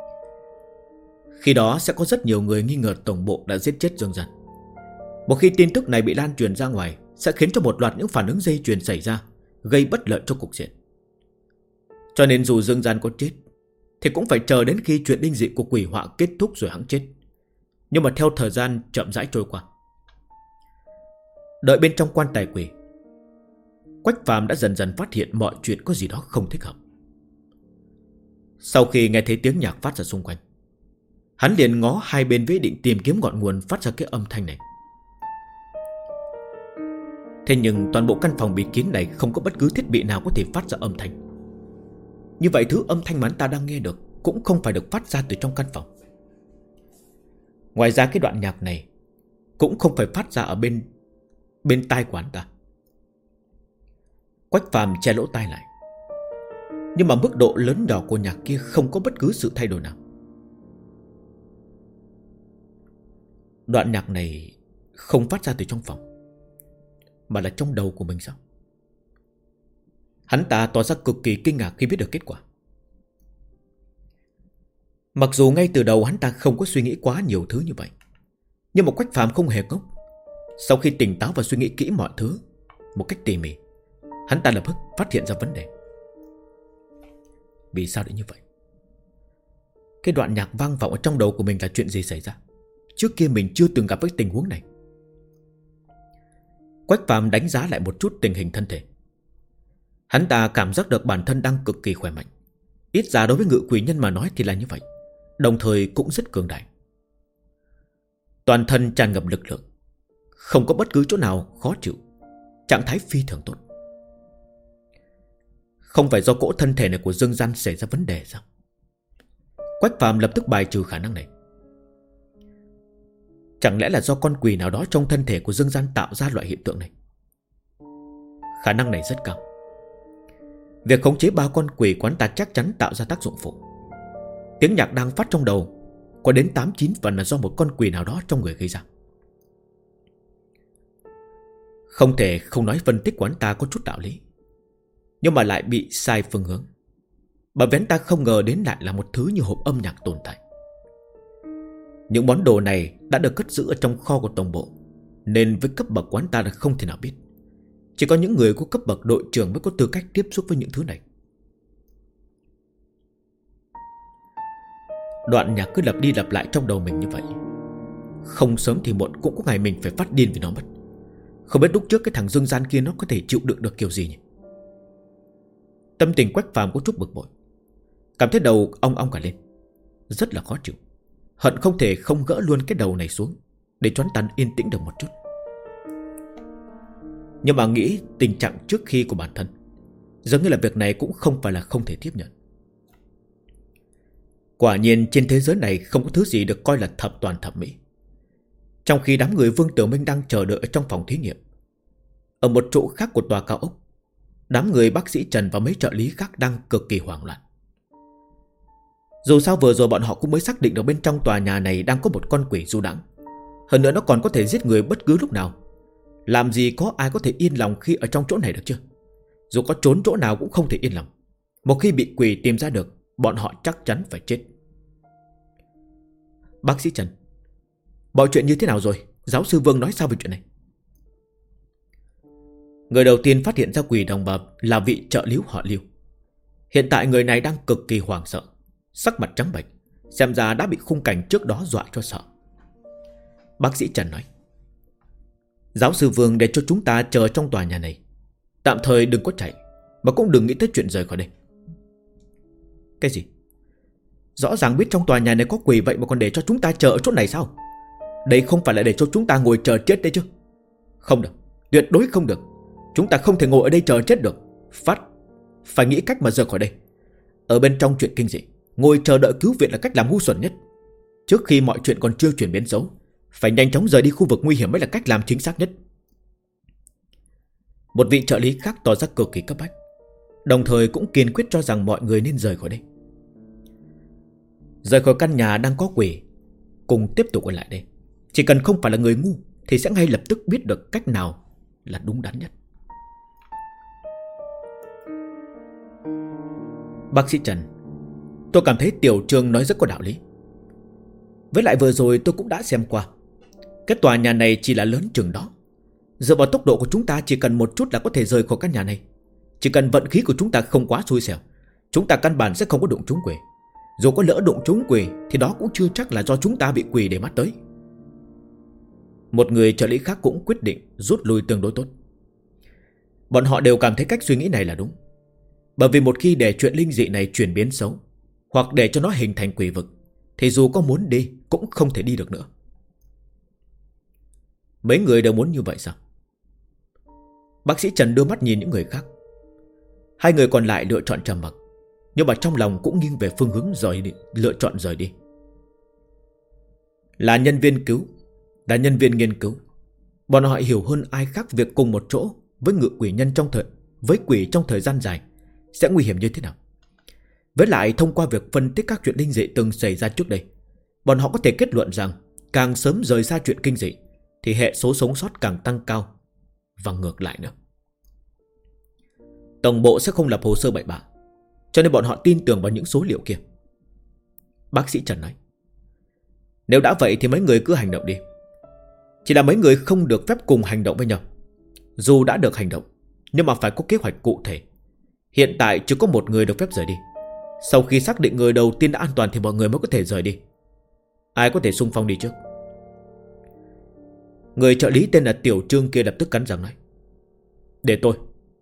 Khi đó sẽ có rất nhiều người nghi ngờ tổng bộ đã giết chết Dương Gian. Một khi tin tức này bị lan truyền ra ngoài, sẽ khiến cho một loạt những phản ứng dây chuyền xảy ra, gây bất lợi cho cục diện. Cho nên dù Dương Gian có chết thì cũng phải chờ đến khi chuyện linh dị của quỷ họa kết thúc rồi hắn chết. Nhưng mà theo thời gian chậm rãi trôi qua, đợi bên trong quan tài quỷ, Quách Phàm đã dần dần phát hiện mọi chuyện có gì đó không thích hợp. Sau khi nghe thấy tiếng nhạc phát ra xung quanh, hắn liền ngó hai bên với định tìm kiếm ngọn nguồn phát ra cái âm thanh này. Thế nhưng toàn bộ căn phòng bịt kín này không có bất cứ thiết bị nào có thể phát ra âm thanh. Như vậy thứ âm thanh mà hắn ta đang nghe được cũng không phải được phát ra từ trong căn phòng. Ngoài ra cái đoạn nhạc này cũng không phải phát ra ở bên tai của hắn ta. Quách Phàm che lỗ tai lại, nhưng mà mức độ lớn nhỏ của nhạc kia không có bất cứ sự thay đổi nào. Đoạn nhạc này không phát ra từ trong phòng, mà là trong đầu của mình sao? Hắn ta tỏ ra cực kỳ kinh ngạc khi biết được kết quả. Mặc dù ngay từ đầu hắn ta không có suy nghĩ quá nhiều thứ như vậy, nhưng mà Quách Phàm không hề ngốc. Sau khi tỉnh táo và suy nghĩ kỹ mọi thứ một cách tỉ mỉ, hắn ta lập tức phát hiện ra vấn đề. Vì sao lại như vậy? Cái đoạn nhạc vang vọng ở trong đầu của mình là chuyện gì xảy ra? Trước kia mình chưa từng gặp với tình huống này. Quách Phàm đánh giá lại một chút tình hình thân thể. Hắn ta cảm giác được bản thân đang cực kỳ khỏe mạnh. Ít ra đối với ngự quỷ nhân mà nói thì là như vậy, đồng thời cũng rất cường đại. Toàn thân tràn ngập lực lượng, không có bất cứ chỗ nào khó chịu, trạng thái phi thường tốt. Không phải do cỗ thân thể này của Dương Gian xảy ra vấn đề sao? Quách Phàm lập tức bài trừ khả năng này. Chẳng lẽ là do con quỷ nào đó trong thân thể của Dương Gian tạo ra loại hiện tượng này? Khả năng này rất cao. Việc khống chế ba con quỷ quán ta chắc chắn tạo ra tác dụng phụ. Tiếng nhạc đang phát trong đầu có đến 8-9 phần là do một con quỷ nào đó trong người gây ra. Không thể không nói phân tích quán ta có chút đạo lý, nhưng mà lại bị sai phương hướng. Bởi vì ta không ngờ đến lại là một thứ như hộp âm nhạc tồn tại. Những món đồ này đã được cất giữ ở trong kho của tổng bộ, nên với cấp bậc quán ta là không thể nào biết. Chỉ có những người có cấp bậc đội trưởng mới có tư cách tiếp xúc với những thứ này. Đoạn nhạc cứ lặp đi lặp lại trong đầu mình như vậy. Không sớm thì muộn cũng có ngày mình phải phát điên vì nó mất. Không biết lúc trước cái thằng Dương Gian kia nó có thể chịu đựng được kiểu gì nhỉ? Tâm tình Quách Phàm có chút bực bội, cảm thấy đầu ong ong cả lên, rất là khó chịu. Hận không thể không gỡ luôn cái đầu này xuống để cho hắn ta yên tĩnh được một chút. Nhưng mà nghĩ tình trạng trước khi của bản thân, giống như là việc này cũng không phải là không thể tiếp nhận. Quả nhiên trên thế giới này không có thứ gì được coi là thập toàn thập mỹ. Trong khi đám người Vương Tiểu Minh đang chờ đợi ở trong phòng thí nghiệm, ở một chỗ khác của tòa cao ốc, đám người bác sĩ Trần và mấy trợ lý khác đang cực kỳ hoảng loạn. Dù sao vừa rồi bọn họ cũng mới xác định được bên trong tòa nhà này đang có một con quỷ du đãng. Hơn nữa nó còn có thể giết người bất cứ lúc nào. Làm gì có ai có thể yên lòng khi ở trong chỗ này được chứ? Dù có trốn chỗ nào cũng không thể yên lòng. Một khi bị quỷ tìm ra được, bọn họ chắc chắn phải chết. Bác sĩ Trần, mọi chuyện như thế nào rồi? Giáo sư Vương nói sao về chuyện này? Người đầu tiên phát hiện ra quỷ đồng bập là vị trợ lý họ Lưu. Hiện tại người này đang cực kỳ hoảng sợ, sắc mặt trắng bệch, xem ra đã bị khung cảnh trước đó dọa cho sợ. Bác sĩ Trần nói, giáo sư Vương để cho chúng ta chờ trong tòa nhà này, tạm thời đừng có chạy, mà cũng đừng nghĩ tới chuyện rời khỏi đây. Cái gì? Rõ ràng biết trong tòa nhà này có quỷ, vậy mà còn để cho chúng ta chờ ở chỗ này sao? Đây không phải là để cho chúng ta ngồi chờ chết đấy chứ? Không được, tuyệt đối không được. Chúng ta không thể ngồi ở đây chờ chết được. Phải nghĩ cách mà rời khỏi đây. Ở bên trong chuyện kinh dị, ngồi chờ đợi cứu viện là cách làm ngu xuẩn nhất. Trước khi mọi chuyện còn chưa chuyển biến xấu, phải nhanh chóng rời đi khu vực nguy hiểm mới là cách làm chính xác nhất. Một vị trợ lý khác tỏ ra cực kỳ cấp bách, đồng thời cũng kiên quyết cho rằng mọi người nên rời khỏi đây. Rời khỏi căn nhà đang có quỷ, cùng tiếp tục ở lại đây. Chỉ cần không phải là người ngu thì sẽ ngay lập tức biết được cách nào là đúng đắn nhất. Bác sĩ Trần, tôi cảm thấy Tiểu Trương nói rất có đạo lý. Với lại vừa rồi tôi cũng đã xem qua. Cái tòa nhà này chỉ là lớn chừng đó. Dựa vào tốc độ của chúng ta chỉ cần một chút là có thể rời khỏi căn nhà này. Chỉ cần vận khí của chúng ta không quá xui xẻo, chúng ta căn bản sẽ không có đụng trúng quỷ. Dù có lỡ đụng trúng quỷ thì đó cũng chưa chắc là do chúng ta bị quỷ để mắt tới. Một người trợ lý khác cũng quyết định rút lui tương đối tốt. Bọn họ đều cảm thấy cách suy nghĩ này là đúng. Bởi vì một khi để chuyện linh dị này chuyển biến xấu, hoặc để cho nó hình thành quỷ vực, thì dù có muốn đi cũng không thể đi được nữa. Mấy người đều muốn như vậy sao? Bác sĩ Trần đưa mắt nhìn những người khác. Hai người còn lại lựa chọn trầm mặc, nhưng mà trong lòng cũng nghiêng về phương hướng rời đi, lựa chọn rời đi. Là nhân viên nghiên cứu, bọn họ hiểu hơn ai khác việc cùng một chỗ với ngự quỷ nhân với quỷ trong thời gian dài sẽ nguy hiểm như thế nào. Với lại thông qua việc phân tích các chuyện linh dị từng xảy ra trước đây, bọn họ có thể kết luận rằng càng sớm rời xa chuyện kinh dị thì hệ số sống sót càng tăng cao, và ngược lại nữa. Tổng bộ sẽ không lập hồ sơ bậy bạ, cho nên bọn họ tin tưởng vào những số liệu kia. Bác sĩ Trần nói, nếu đã vậy thì mấy người cứ hành động đi. Chỉ là mấy người không được phép cùng hành động với nhau. Dù đã được hành động, nhưng mà phải có kế hoạch cụ thể. Hiện tại chỉ có một người được phép rời đi. Sau khi xác định người đầu tiên đã an toàn thì mọi người mới có thể rời đi. Ai có thể xung phong đi trước? Người trợ lý tên là Tiểu Trương kia lập tức cắn răng nói, để tôi.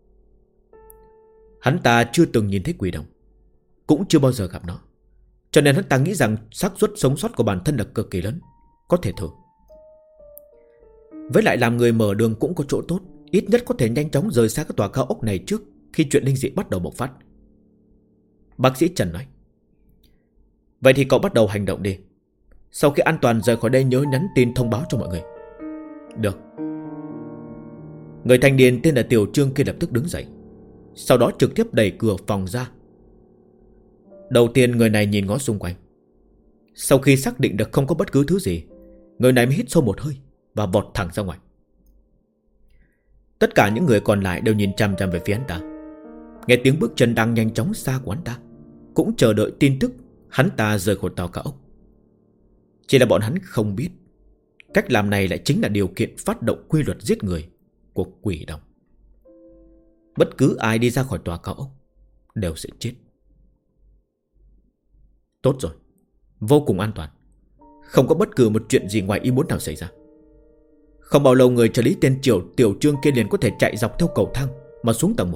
Hắn ta chưa từng nhìn thấy quỷ đồng, cũng chưa bao giờ gặp nó, cho nên hắn ta nghĩ rằng xác suất sống sót của bản thân là cực kỳ lớn. Có thể thử. Với lại làm người mở đường cũng có chỗ tốt, ít nhất có thể nhanh chóng rời xa cái tòa cao ốc này trước khi chuyện linh dị bắt đầu bộc phát. Bác sĩ Trần nói, vậy thì cậu bắt đầu hành động đi. Sau khi an toàn rời khỏi đây nhớ nhắn tin thông báo cho mọi người. Được. Người thanh niên tên là Tiểu Trương kia lập tức đứng dậy, sau đó trực tiếp đẩy cửa phòng ra. Đầu tiên người này nhìn ngó xung quanh. Sau khi xác định được không có bất cứ thứ gì, người này mới hít sâu một hơi và vọt thẳng ra ngoài. Tất cả những người còn lại đều nhìn chằm chằm về phía hắn ta. Nghe tiếng bước chân đang nhanh chóng xa của hắn ta, cũng chờ đợi tin tức hắn ta rời khỏi tàu cao ốc. Chỉ là bọn hắn không biết, cách làm này lại chính là điều kiện phát động quy luật giết người của quỷ đồng. Bất cứ ai đi ra khỏi tòa cao ốc đều sẽ chết. Tốt rồi, vô cùng an toàn, không có bất cứ một chuyện gì ngoài ý muốn nào xảy ra. Không bao lâu người trợ lý tên Tiểu Trương kia liền có thể chạy dọc theo cầu thang mà xuống tầng 1.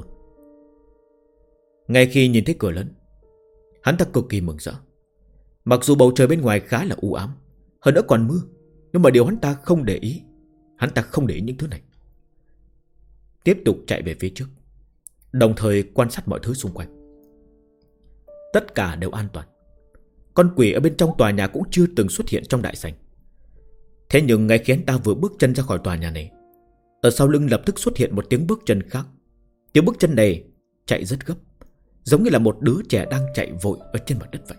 Ngay khi nhìn thấy cửa lớn, hắn ta cực kỳ mừng rỡ. Mặc dù bầu trời bên ngoài khá là u ám, hơn nữa còn mưa, nhưng mà điều hắn ta không để ý, hắn ta không để ý những thứ này. Tiếp tục chạy về phía trước, đồng thời quan sát mọi thứ xung quanh. Tất cả đều an toàn. Con quỷ ở bên trong tòa nhà cũng chưa từng xuất hiện trong đại sảnh. Thế nhưng ngay khi hắn ta vừa bước chân ra khỏi tòa nhà này, ở sau lưng lập tức xuất hiện một tiếng bước chân khác. Tiếng bước chân này chạy rất gấp, giống như là một đứa trẻ đang chạy vội ở trên mặt đất vậy.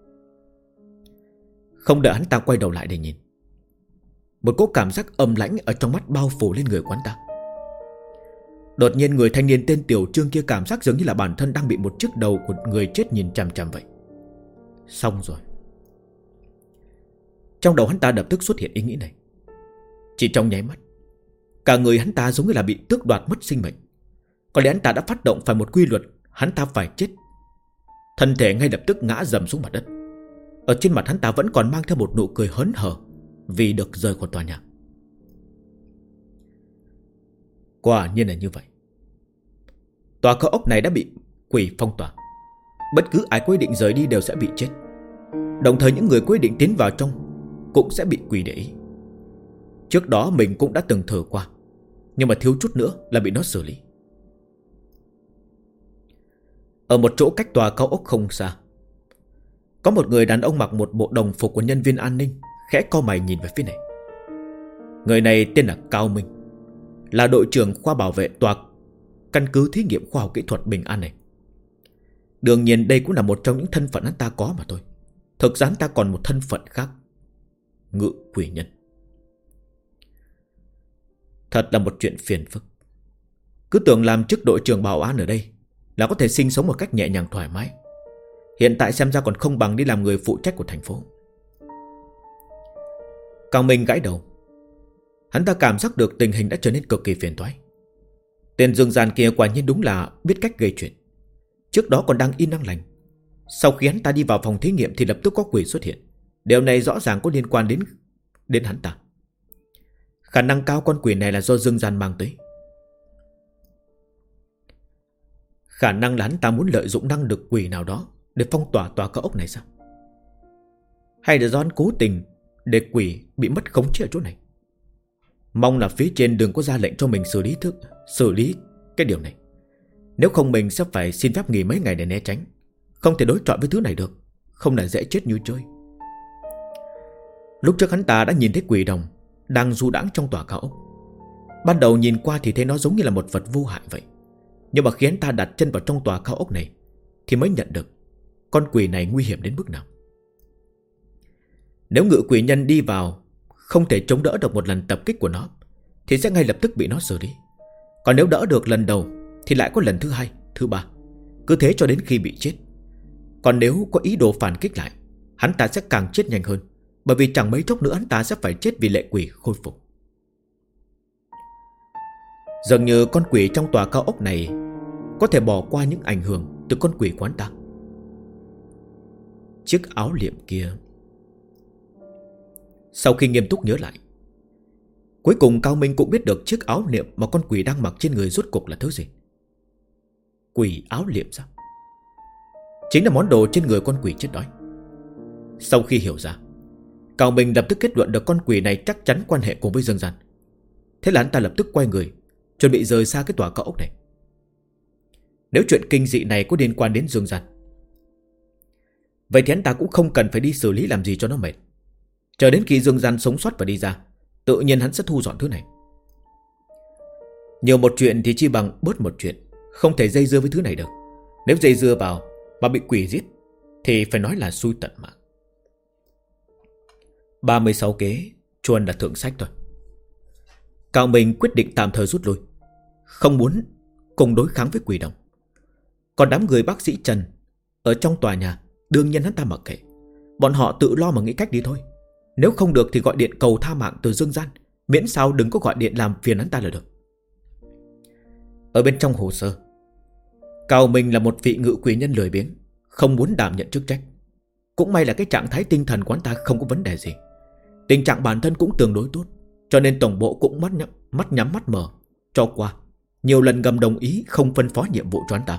Không đợi hắn ta quay đầu lại để nhìn, một cỗ cảm giác âm lãnh ở trong mắt bao phủ lên người của hắn ta. Đột nhiên người thanh niên tên Tiểu Trương kia cảm giác giống như là bản thân đang bị một chiếc đầu của người chết nhìn chằm chằm vậy. Xong rồi. Trong đầu hắn ta lập tức xuất hiện ý nghĩ này. Chỉ trong nháy mắt, cả người hắn ta giống như là bị tước đoạt mất sinh mệnh. Có lẽ hắn ta đã phát động phải một quy luật, hắn ta phải chết. Thân thể ngay lập tức ngã dầm xuống mặt đất. Ở trên mặt hắn ta vẫn còn mang theo một nụ cười hớn hở vì được rời khỏi tòa nhà. Quả nhiên là như vậy. Tòa cao ốc này đã bị quỷ phong tỏa. Bất cứ ai quyết định rời đi đều sẽ bị chết. Đồng thời những người quyết định tiến vào trong cũng sẽ bị quỷ để ý. Trước đó mình cũng đã từng thử qua, nhưng mà thiếu chút nữa là bị nó xử lý. Ở một chỗ cách tòa cao ốc không xa, có một người đàn ông mặc một bộ đồng phục của nhân viên an ninh, khẽ cau mày nhìn về phía này. Người này tên là Cao Minh, là đội trưởng khoa bảo vệ tòa căn cứ thí nghiệm khoa học kỹ thuật Bình An này. Đương nhiên đây cũng là một trong những thân phận hắn ta có mà thôi. Thực ra hắn ta còn một thân phận khác, ngự quỷ nhân. Thật là một chuyện phiền phức. Cứ tưởng làm chức đội trưởng bảo an ở đây là có thể sinh sống một cách nhẹ nhàng thoải mái. Hiện tại xem ra còn không bằng đi làm người phụ trách của thành phố. Cao Minh gãi đầu. Hắn ta cảm giác được tình hình đã trở nên cực kỳ phiền toái. Tên Dương Gian kia quả nhiên đúng là biết cách gây chuyện. Trước đó còn đang yên đang lành, sau khi hắn ta đi vào phòng thí nghiệm thì lập tức có quỷ xuất hiện. Điều này rõ ràng có liên quan đến hắn ta. Khả năng cao con quỷ này là do Dương Gian mang tới. Khả năng là hắn ta muốn lợi dụng năng lực quỷ nào đó để phong tỏa tòa cao ốc này sao? Hay là do hắn cố tình để quỷ bị mất khống chế ở chỗ này? Mong là phía trên đừng có ra lệnh cho mình xử lý cái điều này. Nếu không mình sẽ phải xin phép nghỉ mấy ngày để né tránh. Không thể đối chọi với thứ này được, không là dễ chết như chơi. Lúc trước hắn ta đã nhìn thấy quỷ đồng đang du đãng trong tòa cao ốc. Ban đầu nhìn qua thì thấy nó giống như là một vật vô hại vậy. Nhưng mà khi hắn ta đặt chân vào trong tòa cao ốc này thì mới nhận được con quỷ này nguy hiểm đến mức nào. Nếu ngự quỷ nhân đi vào không thể chống đỡ được một lần tập kích của nó thì sẽ ngay lập tức bị nó xử lý. Còn nếu đỡ được lần đầu thì lại có lần thứ hai, thứ ba, cứ thế cho đến khi bị chết. Còn nếu có ý đồ phản kích lại, hắn ta sẽ càng chết nhanh hơn, bởi vì chẳng mấy chốc nữa hắn ta sẽ phải chết vì lệ quỷ khôi phục. Dường như con quỷ trong tòa cao ốc này có thể bỏ qua những ảnh hưởng từ con quỷ của hắn ta. Chiếc áo liệm kia. Sau khi nghiêm túc nhớ lại, cuối cùng Cao Minh cũng biết được chiếc áo liệm mà con quỷ đang mặc trên người rốt cuộc là thứ gì. Quỷ áo liệm sao? Chính là món đồ trên người con quỷ chết đói. Sau khi hiểu ra, Cao Minh lập tức kết luận được con quỷ này chắc chắn quan hệ cùng với Dương Gian. Thế là hắn ta lập tức quay người, chuẩn bị rời xa cái tòa cao ốc này. Nếu chuyện kinh dị này có liên quan đến Dương Gian, vậy thì hắn ta cũng không cần phải đi xử lý làm gì cho nó mệt. Chờ đến khi Dương Gian sống sót và đi ra, tự nhiên hắn sẽ thu dọn thứ này. Nhiều một chuyện thì chi bằng bớt một chuyện. Không thể dây dưa với thứ này được. Nếu dây dưa vào mà bị quỷ giết thì phải nói là xui tận mạng. 36 kế chuồn là thượng sách thôi. Cao Minh quyết định tạm thời rút lui, không muốn cùng đối kháng với quỷ đồng. Còn đám người bác sĩ Trần ở trong tòa nhà, đương nhiên hắn ta mặc kệ. Bọn họ tự lo mà nghĩ cách đi thôi. Nếu không được thì gọi điện cầu tha mạng từ Dương Gian, miễn sao đừng có gọi điện làm phiền hắn ta là được. Ở bên trong hồ sơ, Cao Minh là một vị ngự quỷ nhân lười biếng, không muốn đảm nhận chức trách. Cũng may là cái trạng thái tinh thần của hắn ta không có vấn đề gì. Tình trạng bản thân cũng tương đối tốt, cho nên tổng bộ cũng mắt nhắm mắt mở cho qua. Nhiều lần ngầm đồng ý không phân phó nhiệm vụ cho hắn ta.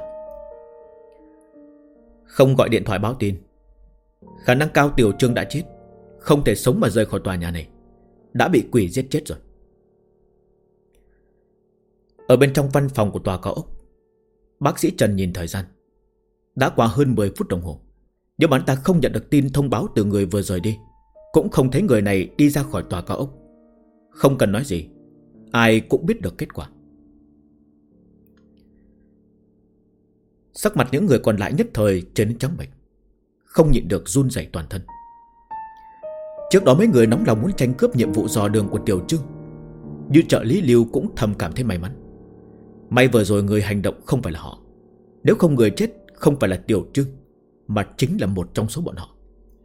Không gọi điện thoại báo tin, khả năng cao Tiểu Trương đã chết, không thể sống mà rời khỏi tòa nhà này, đã bị quỷ giết chết rồi. Ở bên trong văn phòng của tòa cao ốc, bác sĩ Trần nhìn thời gian, đã qua hơn 10 phút đồng hồ, nhưng hắn ta không nhận được tin thông báo từ người vừa rời đi, cũng không thấy người này đi ra khỏi tòa cao ốc. Không cần nói gì, ai cũng biết được kết quả. Sắc mặt những người còn lại nhất thời trở nên trắng bệch, không nhịn được run rẩy toàn thân. Trước đó mấy người nóng lòng muốn tranh cướp nhiệm vụ dò đường của Tiểu Trương, như trợ lý Lưu cũng thầm cảm thấy may mắn. May vừa rồi người hành động không phải là họ. Nếu không người chết không phải là Tiểu Trương, mà chính là một trong số bọn họ.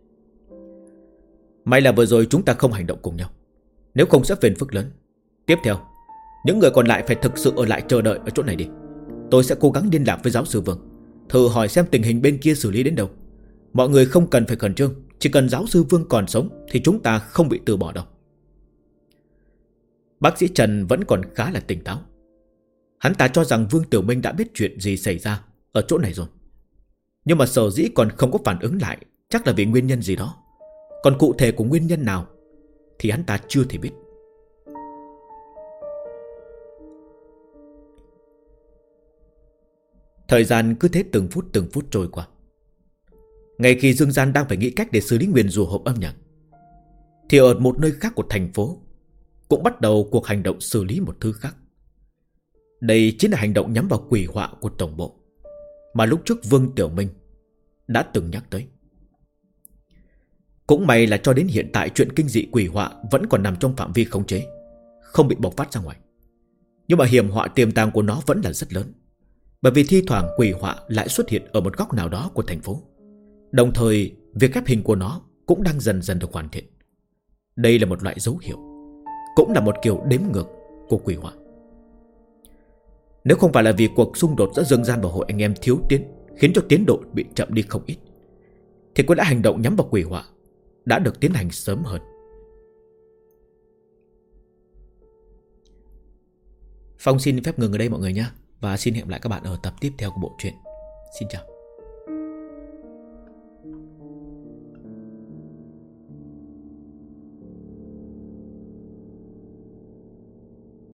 May là vừa rồi chúng ta không hành động cùng nhau, nếu không sẽ phiền phức lớn. Tiếp theo, những người còn lại phải thực sự ở lại chờ đợi ở chỗ này đi. Tôi sẽ cố gắng liên lạc với giáo sư Vương, thử hỏi xem tình hình bên kia xử lý đến đâu. Mọi người không cần phải khẩn trương, chỉ cần giáo sư Vương còn sống thì chúng ta không bị từ bỏ đâu. Bác sĩ Trần vẫn còn khá là tỉnh táo. Hắn ta cho rằng Vương Tiểu Minh đã biết chuyện gì xảy ra ở chỗ này rồi, nhưng mà sở dĩ còn không có phản ứng lại, chắc là vì nguyên nhân gì đó. Còn cụ thể của nguyên nhân nào thì hắn ta chưa thể biết. Thời gian cứ thế từng phút trôi qua. Ngay khi Dương Gian đang phải nghĩ cách để xử lý nguyền rủa hộp âm nhạc, thì ở một nơi khác của thành phố cũng bắt đầu cuộc hành động xử lý một thứ khác. Đây chính là hành động nhắm vào quỷ họa của tổng bộ mà lúc trước Vương Tiểu Minh đã từng nhắc tới. Cũng may là cho đến hiện tại chuyện kinh dị quỷ họa vẫn còn nằm trong phạm vi khống chế, không bị bộc phát ra ngoài. Nhưng mà hiểm họa tiềm tàng của nó vẫn là rất lớn, bởi vì thi thoảng quỷ họa lại xuất hiện ở một góc nào đó của thành phố. Đồng thời việc ghép hình của nó cũng đang dần dần được hoàn thiện. Đây là một loại dấu hiệu, cũng là một kiểu đếm ngược của quỷ họa. Nếu không phải là vì cuộc xung đột giữa Dương Gian và hội anh em thiếu tiến, khiến cho tiến độ bị chậm đi không ít, thì có lẽ hành động nhắm vào quỷ họa đã được tiến hành sớm hơn. Phong xin phép ngừng ở đây mọi người nhé, và xin hẹn lại các bạn ở tập tiếp theo của bộ truyện. Xin chào.